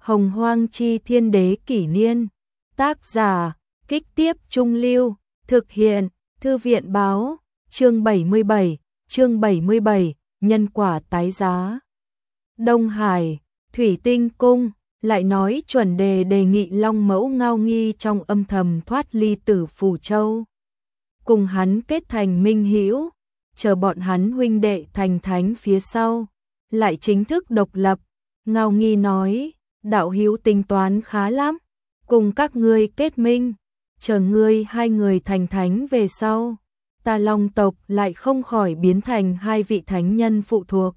Hồng Hoang Chi Thiên Đế Kỷ Niên. Tác giả, Kích Tiếp Trung Lưu. Thực hiện, Thư viện Báo. Chương 77, nhân quả tái giá. Đông Hải, Thủy Tinh Cung, lại nói Chuẩn Đề đề nghị Long Mẫu Ngao Nghi trong âm thầm thoát ly Tử Phủ Châu. Cùng hắn kết thành minh hữu, chờ bọn hắn huynh đệ thành thánh phía sau, lại chính thức độc lập. Ngao Nghi nói, đạo hữu tính toán khá lắm, cùng các ngươi kết minh, chờ ngươi hai người thành thánh về sau, ta Long tộc lại không khỏi biến thành hai vị thánh nhân phụ thuộc.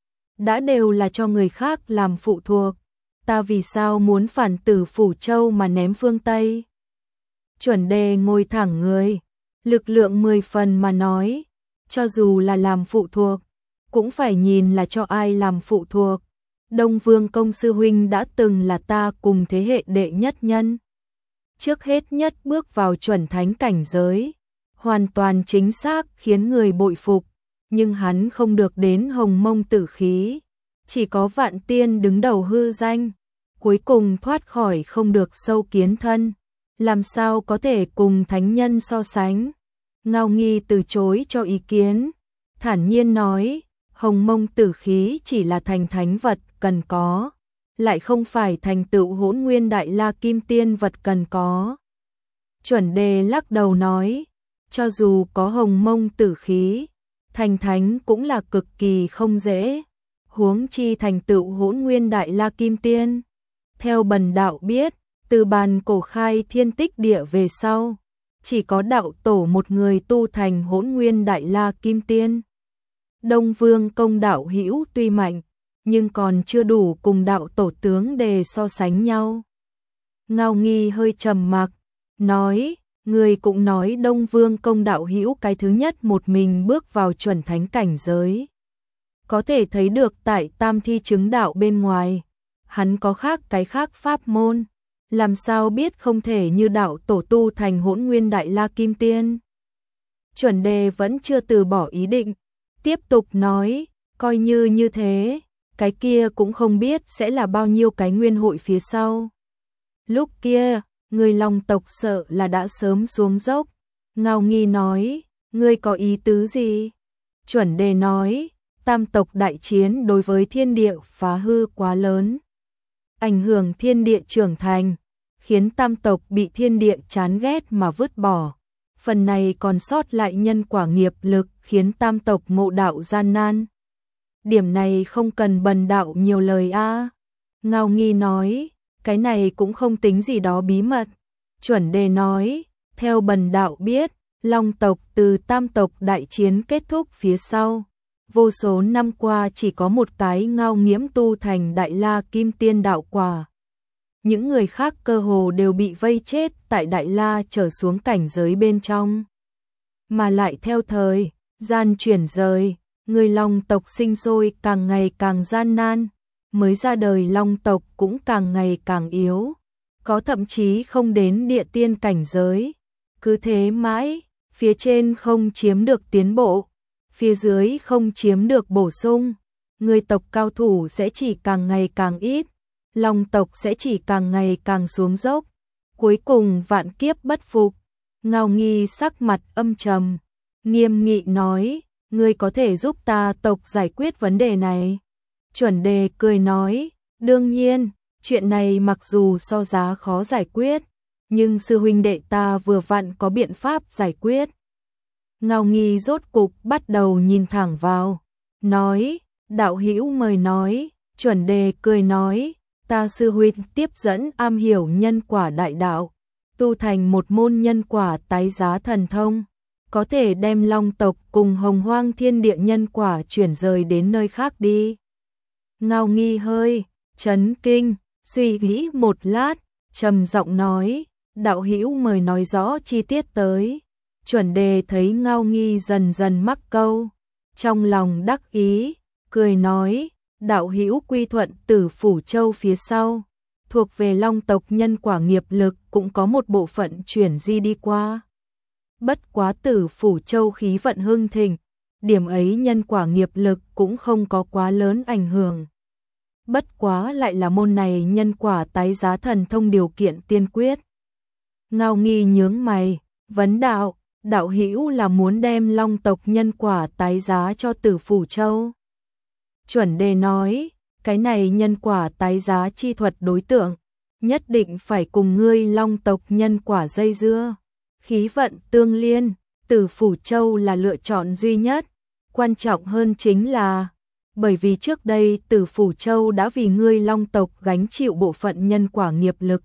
Đã đều là cho người khác làm phụ thuộc, ta vì sao muốn phản Tử Phủ Châu mà ném phương Tây? Chuẩn Đề ngồi thẳng người, lực lượng 10 phần mà nói, cho dù là làm phụ thuộc, cũng phải nhìn là cho ai làm phụ thuộc. Đông Vương Công sư huynh đã từng là ta cùng thế hệ đệ nhất nhân. Trước hết nhất bước vào chuẩn thánh cảnh giới, hoàn toàn chính xác khiến người bội phục, nhưng hắn không được đến hồng mông tử khí, chỉ có vạn tiên đứng đầu hư danh, cuối cùng thoát khỏi không được sâu kiến thân, làm sao có thể cùng thánh nhân so sánh. Ngao Nghi từ chối cho ý kiến, thản nhiên nói, hồng mông tử khí chỉ là thành thánh vật cần có, lại không phải thành tựu Hỗn Nguyên Đại La Kim Tiên vật cần có. Chuẩn Đề lắc đầu nói, cho dù có hồng mông tử khí, thành thánh cũng là cực kỳ không dễ, huống chi thành tựu Hỗn Nguyên Đại La Kim Tiên. Theo bần đạo biết, từ bàn cổ khai thiên tích địa về sau, chỉ có đạo tổ một người tu thành Hỗn Nguyên Đại La Kim Tiên. Đông Vương Công đạo hữu tuy mạnh, nhưng còn chưa đủ cùng đạo tổ tướng Đề so sánh nhau. Ngao Nghi hơi trầm mặc, nói, người cũng nói Đông Vương Công đạo hữu cái thứ nhất một mình bước vào chuẩn thánh cảnh giới. Có thể thấy được tại tam thi chứng đạo bên ngoài, hắn có khác cái khác pháp môn, làm sao biết không thể như đạo tổ tu thành Hỗn Nguyên Đại La Kim Tiên. Chuẩn Đề vẫn chưa từ bỏ ý định, tiếp tục nói, coi như thế, cái kia cũng không biết sẽ là bao nhiêu cái nguyên hội phía sau. Lúc kia, người Long tộc sợ là đã sớm xuống dốc. Ngao Nghi nói, ngươi có ý tứ gì? Chuẩn Đề nói, tam tộc đại chiến đối với thiên địa phá hư quá lớn, ảnh hưởng thiên địa trưởng thành, khiến tam tộc bị thiên địa chán ghét mà vứt bỏ. Phần này còn sót lại nhân quả nghiệp lực khiến tam tộc ngộ đạo gian nan. Điểm này không cần bần đạo nhiều lời a. Ngao Nghi nói, cái này cũng không tính gì đó bí mật. Chuẩn Đề nói, theo bần đạo biết, Long tộc từ tam tộc đại chiến kết thúc phía sau, vô số năm qua chỉ có một cái Ngao Nghiễm tu thành Đại La Kim Tiên đạo quả. Những người khác cơ hồ đều bị vây chết tại Đại La trở xuống cảnh giới bên trong. Mà lại theo thời gian chuyển rời, người Long tộc sinh sôi càng ngày càng gian nan, mới ra đời Long tộc cũng càng ngày càng yếu, có thậm chí không đến địa tiên cảnh giới. Cứ thế mãi, phía trên không chiếm được tiến bộ, phía dưới không chiếm được bổ sung, người tộc cao thủ sẽ chỉ càng ngày càng ít, Long tộc sẽ chỉ càng ngày càng xuống dốc, cuối cùng vạn kiếp bất phục. Ngao Nghi sắc mặt âm trầm, nghiêm nghị nói, ngươi có thể giúp ta tộc giải quyết vấn đề này? Chuẩn Đề cười nói, đương nhiên, chuyện này mặc dù so giá khó giải quyết, nhưng sư huynh đệ ta vừa vặn có biện pháp giải quyết. Ngao Nghi rốt cục bắt đầu nhìn thẳng vào, nói, đạo hữu mời nói. Chuẩn Đề cười nói, ta sư huynh tiếp dẫn am hiểu nhân quả đại đạo, tu thành một môn nhân quả tái giá thần thông, có thể đem Long tộc cùng Hồng Hoang thiên địa nhân quả chuyển rời đến nơi khác đi. Ngao Nghi hơi chấn kinh, suy nghĩ một lát, trầm giọng nói, đạo hữu mời nói rõ chi tiết tới. Chuẩn Đề thấy Ngao Nghi dần dần mắc câu, trong lòng đắc ý, cười nói, đạo hữu quy thuận Tử Phủ Châu phía sau, thuộc về Long tộc nhân quả nghiệp lực cũng có một bộ phận chuyển di đi qua. Bất quá Tử Phủ Châu khí vận hưng thịnh, điểm ấy nhân quả nghiệp lực cũng không có quá lớn ảnh hưởng. bất quá lại là môn này nhân quả tái giá thần thông điều kiện tiên quyết. Ngao Nghi nhướng mày, vấn đạo, đạo hữu là muốn đem Long tộc nhân quả tái giá cho Tử Phủ Châu. Chuẩn đề nói, cái này nhân quả tái giá chi thuật đối tượng, nhất định phải cùng ngươi Long tộc nhân quả dây dưa, khí vận tương liên, Tử Phủ Châu là lựa chọn duy nhất, quan trọng hơn chính là, bởi vì trước đây Tử Phủ Châu đã vì ngươi Long tộc gánh chịu bộ phận nhân quả nghiệp lực.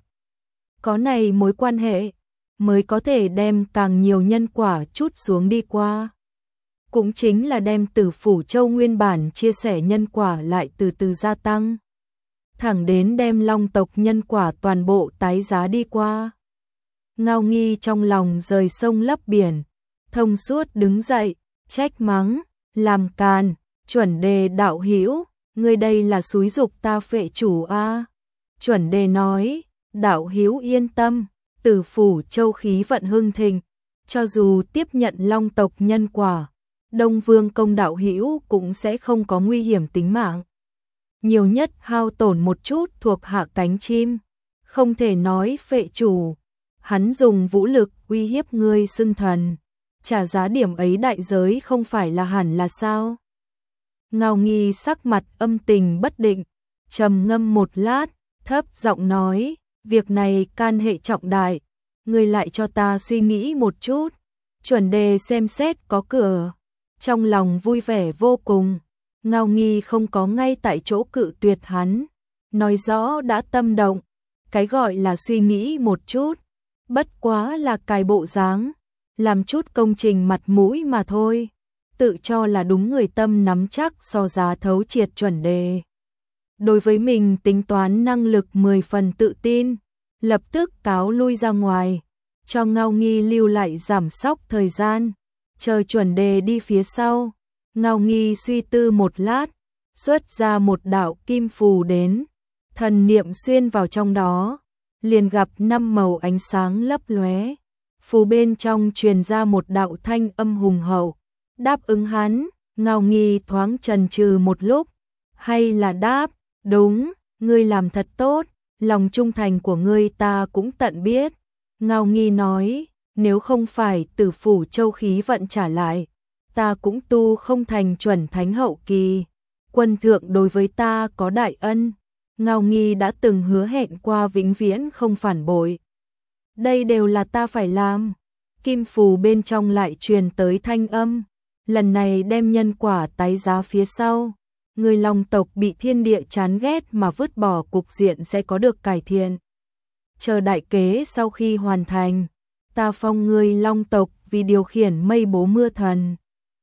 Có này mối quan hệ, mới có thể đem càng nhiều nhân quả chút xuống đi qua. Cũng chính là đem Tử Phủ Châu nguyên bản chia sẻ nhân quả lại từ từ gia tăng. Thẳng đến đem Long tộc nhân quả toàn bộ tái giá đi qua. Ngao Nghi trong lòng rời sông lấp biển, thông suốt đứng dậy, trách mắng, làm càn, Chuẩn đề đạo hữu, ngươi đây là xúi giục ta phệ chủ a. Chuẩn đề nói, đạo hữu yên tâm, Tử Phủ Châu khí vận hưng thịnh, cho dù tiếp nhận Long tộc nhân quả, Đông Vương công đạo hữu cũng sẽ không có nguy hiểm tính mạng. Nhiều nhất hao tổn một chút thuộc hạ cánh chim, không thể nói phệ chủ. Hắn dùng vũ lực uy hiếp ngươi xưng thần, trả giá điểm ấy đại giới không phải là hẳn là sao? Ngao Nghi sắc mặt âm tình bất định, trầm ngâm một lát, thấp giọng nói, việc này can hệ trọng đại, ngươi lại cho ta suy nghĩ một chút. Chuẩn đề xem xét có cửa, trong lòng vui vẻ vô cùng. Ngao Nghi không có ngay tại chỗ cự tuyệt hắn, nói rõ đã tâm động, cái gọi là suy nghĩ một chút, bất quá là cài bộ dáng, làm chút công trình mặt mũi mà thôi, tự cho là đúng người tâm nắm chắc so giá thấu triệt chuẩn đề. Đối với mình tính toán năng lực 10 phần tự tin, lập tức cáo lui ra ngoài, cho Ngao Nghi lưu lại giảm sóc thời gian, chờ chuẩn đề đi phía sau. Ngao Nghi suy tư một lát, xuất ra một đạo kim phù đến, thần niệm xuyên vào trong đó, liền gặp 5 màu ánh sáng lấp lóe. Phù bên trong truyền ra một đạo thanh âm hùng hậu, đáp ứng hắn. Ngao Nghi thoáng chần chừ một lúc, hay là đáp, đúng, ngươi làm thật tốt, lòng trung thành của ngươi ta cũng tận biết. Ngao Nghi nói, nếu không phải Tử Phủ Châu khí vận trả lại, ta cũng tu không thành chuẩn thánh hậu kỳ. Quân thượng đối với ta có đại ân, Ngao Nghi đã từng hứa hẹn qua vĩnh viễn không phản bội. Đây đều là ta phải làm. Kim phù bên trong lại truyền tới thanh âm, lần này đem nhân quả tái giá phía sau, người Long tộc bị thiên địa chán ghét mà vứt bỏ cục diện sẽ có được cải thiện. Chờ đại kế sau khi hoàn thành, ta phong người Long tộc vì điều khiển mây bố mưa thần,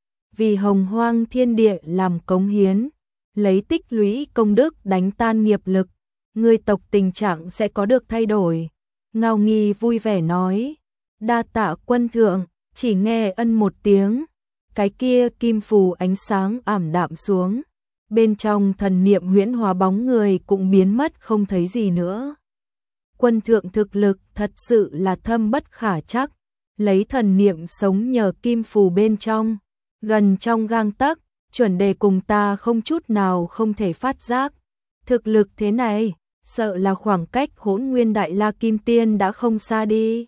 vì hồng hoang thiên địa làm cống hiến, lấy tích lũy công đức đánh tan nghiệp lực, người tộc tình trạng sẽ có được thay đổi. Ngao Nghi vui vẻ nói, đa tạ quân thượng. Chỉ nghe ân một tiếng, cái kia kim phù ánh sáng ảm đạm xuống, bên trong thần niệm huyễn hóa bóng người cũng biến mất không thấy gì nữa. Quân thượng thực lực thật sự là thâm bất khả trắc, lấy thần niệm sống nhờ kim phù bên trong, gần trong gang tấc, chuẩn đề cùng ta không chút nào không thể phát giác. Thực lực thế này, sợ là khoảng cách Hỗn Nguyên Đại La Kim Tiên đã không xa đi.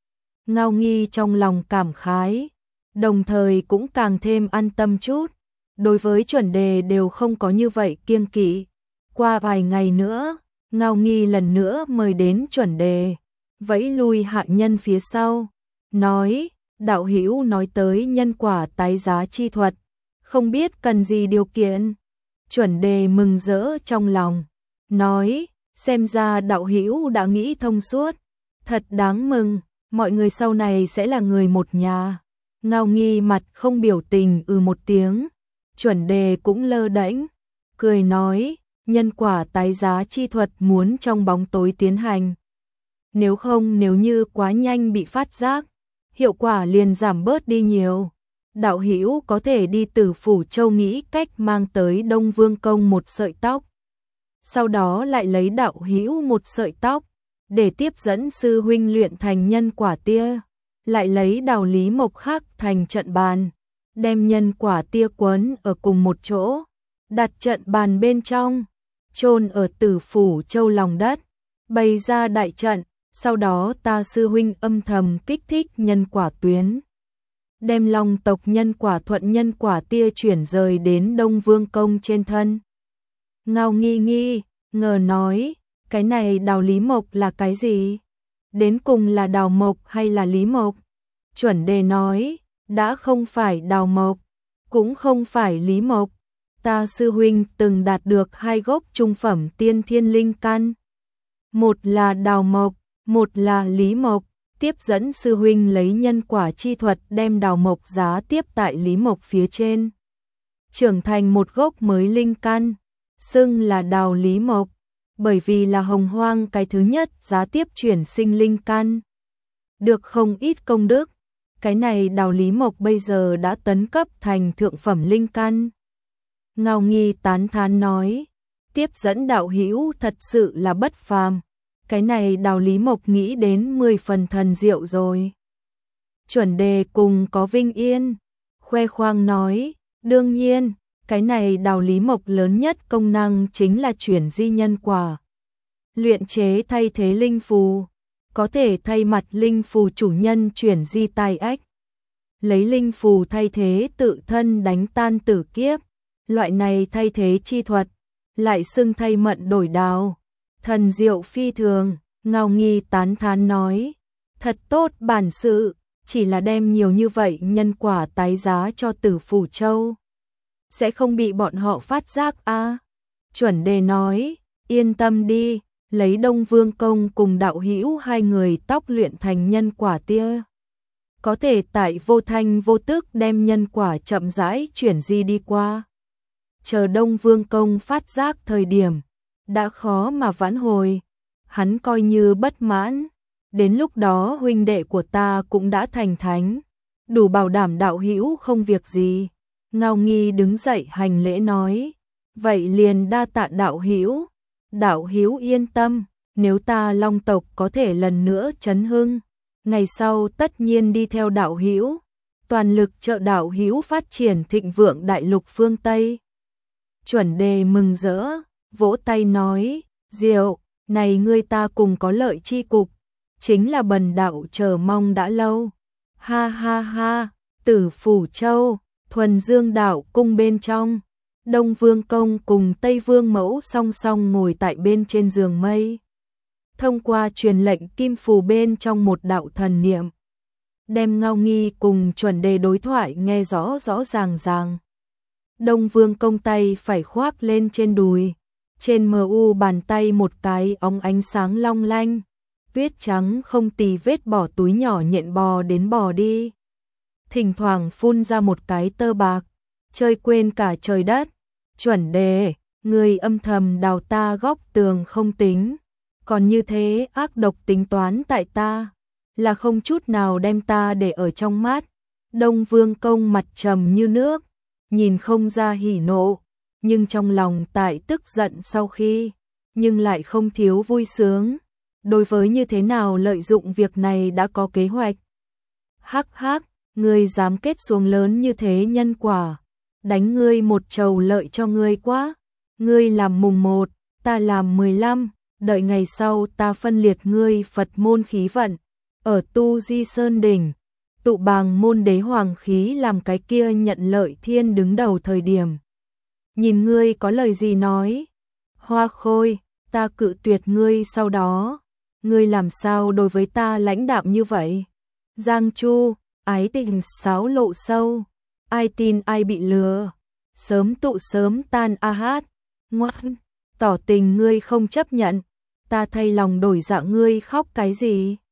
Ngao Nghi trong lòng cảm khái, đồng thời cũng càng thêm an tâm chút. Đối với chuẩn đề đều không có như vậy kiêng kỵ. Qua vài ngày nữa, Ngao Nghi lần nữa mời đến chuẩn đề, vẫy lui hạ nhân phía sau, nói, đạo hữu nói tới nhân quả tái giá chi thuật, không biết cần gì điều kiện. Chuẩn đề mừng rỡ trong lòng, nói, xem ra đạo hữu đã nghĩ thông suốt, thật đáng mừng, mọi người sau này sẽ là người một nhà. Ngao Nghi mặt không biểu tình một tiếng, chuẩn đề cũng lơ đễnh, cười nói, nhân quả tái giá chi thuật muốn trong bóng tối tiến hành. Nếu không, nếu như quá nhanh bị phát giác, hiệu quả liền giảm bớt đi nhiều. Đạo hữu có thể đi Tử Phủ Châu nghĩ cách mang tới Đông Vương công một sợi tóc, sau đó lại lấy đạo hữu một sợi tóc để tiếp dẫn sư huynh luyện thành nhân quả tia, lại lấy đào lý mộc khắc thành trận bàn, đem nhân quả tia quấn ở cùng một chỗ, đặt trận bàn bên trong, chôn ở Tử Phủ Châu lòng đất, bày ra đại trận, sau đó ta sư huynh âm thầm kích thích nhân quả tuyến. Đem Long tộc nhân quả thuận nhân quả tia chuyển rời đến Đông Vương Công trên thân. Ngao nghi ngờ nói, cái này đào Lý Mộc là cái gì? Đến cùng là đào mộc hay là Lý Mộc? Chuẩn đề nói, đã không phải đào mộc, cũng không phải Lý Mộc. Ta sư huynh từng đạt được 2 gốc trung phẩm tiên thiên linh căn. Một là đào mộc, một là Lý Mộc. Tiếp dẫn sư huynh lấy nhân quả chi thuật đem đào mộc giá tiếp tại Lý Mộc phía trên. Trưởng thành một gốc mới linh căn, xưng là đào Lý Mộc, bởi vì là hồng hoang cái thứ nhất giá tiếp chuyển sinh linh căn. Được không ít công đức, cái này đào Lý Mộc bây giờ đã tấn cấp thành thượng phẩm linh căn. Ngao Nghi tán thán nói, tiếp dẫn đạo hữu thật sự là bất phàm. Cái này đào Lý Mộc nghĩ đến 10 phần thần diệu rồi. Chuẩn đề cùng có Vinh Yên, khoe khoang nói, đương nhiên, cái này đào Lý Mộc lớn nhất công năng chính là chuyển di nhân quả. Luyện chế thay thế linh phù, có thể thay mặt linh phù chủ nhân chuyển di tai ách. Lấy linh phù thay thế tự thân đánh tan tử kiếp, loại này thay thế chi thuật, lại xưng thay mận đổi đào. Thần diệu phi thường, Ngao Nghi tán thán nói, thật tốt bản sự, chỉ là đem nhiều như vậy nhân quả tái giá cho Tử Phủ Châu. Sẽ không bị bọn họ phát giác a? Chuẩn đề nói, yên tâm đi, lấy Đông Vương Công cùng đạo hữu 2 người tóc luyện thành nhân quả tia. Có thể tại vô thanh vô tức đem nhân quả chậm rãi chuyển di đi qua. Chờ Đông Vương Công phát giác thời điểm, đã khó mà vãn hồi, hắn coi như bất mãn, đến lúc đó huynh đệ của ta cũng đã thành thánh, đủ bảo đảm đạo hữu không việc gì. Ngao Nghi đứng dậy hành lễ nói, vậy liền đa tạ đạo hữu yên tâm, nếu ta Long tộc có thể lần nữa chấn hưng, ngày sau tất nhiên đi theo đạo hữu, toàn lực trợ đạo hữu phát triển thịnh vượng đại lục phương Tây. Chuẩn đề mừng rỡ, vỗ tay nói, diệu, này ngươi ta cùng có lợi chi cục, chính là bần đạo chờ mong đã lâu. Ha ha ha, Tử Phủ Châu, Thuần Dương đạo cung bên trong, Đông Vương Công cùng Tây Vương Mẫu song song ngồi tại bên trên giường mây. Thông qua truyền lệnh kim phù bên trong một đạo thần niệm, đem Ngao Nghi cùng Chuẩn đề đối thoại nghe rõ rõ ràng. Đông Vương Công tay phải khoác lên trên đùi, trên mu bàn tay một cái óng ánh sáng long lanh, tuyết trắng không tì vết bỏ túi nhỏ nhện bò đến bò đi. Thỉnh thoảng phun ra một cái tơ bạc, chơi quên cả trời đất. Chuẩn đề, người âm thầm đào ta góc tường không tính, còn như thế ác độc tính toán tại ta, là không chút nào đem ta để ở trong mắt. Đông Vương Công mặt trầm như nước, nhìn không ra hỉ nộ, nhưng trong lòng tại tức giận sau khi, nhưng lại không thiếu vui sướng. Đối với như thế nào lợi dụng việc này đã có kế hoạch. Hắc hắc, ngươi dám kết xuống lớn như thế nhân quả, đánh ngươi một trầu lợi cho ngươi quá. Ngươi làm mùng 1, ta làm 15, đợi ngày sau ta phân liệt ngươi Phật môn khí vận, ở Tu Di Sơn Đỉnh, tụ bàng môn đế hoàng khí làm cái kia nhận lợi thiên đứng đầu thời điểm. Nhìn ngươi có lời gì nói. Hoa Khôi, ta cự tuyệt ngươi sau đó. Ngươi làm sao đối với ta lãnh đạm như vậy? Giang Chu, ái tình xáo lộ sâu, ai tin ai bị lừa, sớm tụ sớm tan a hát. Ngoan, tỏ tình ngươi không chấp nhận, ta thay lòng đổi dạ ngươi khóc cái gì?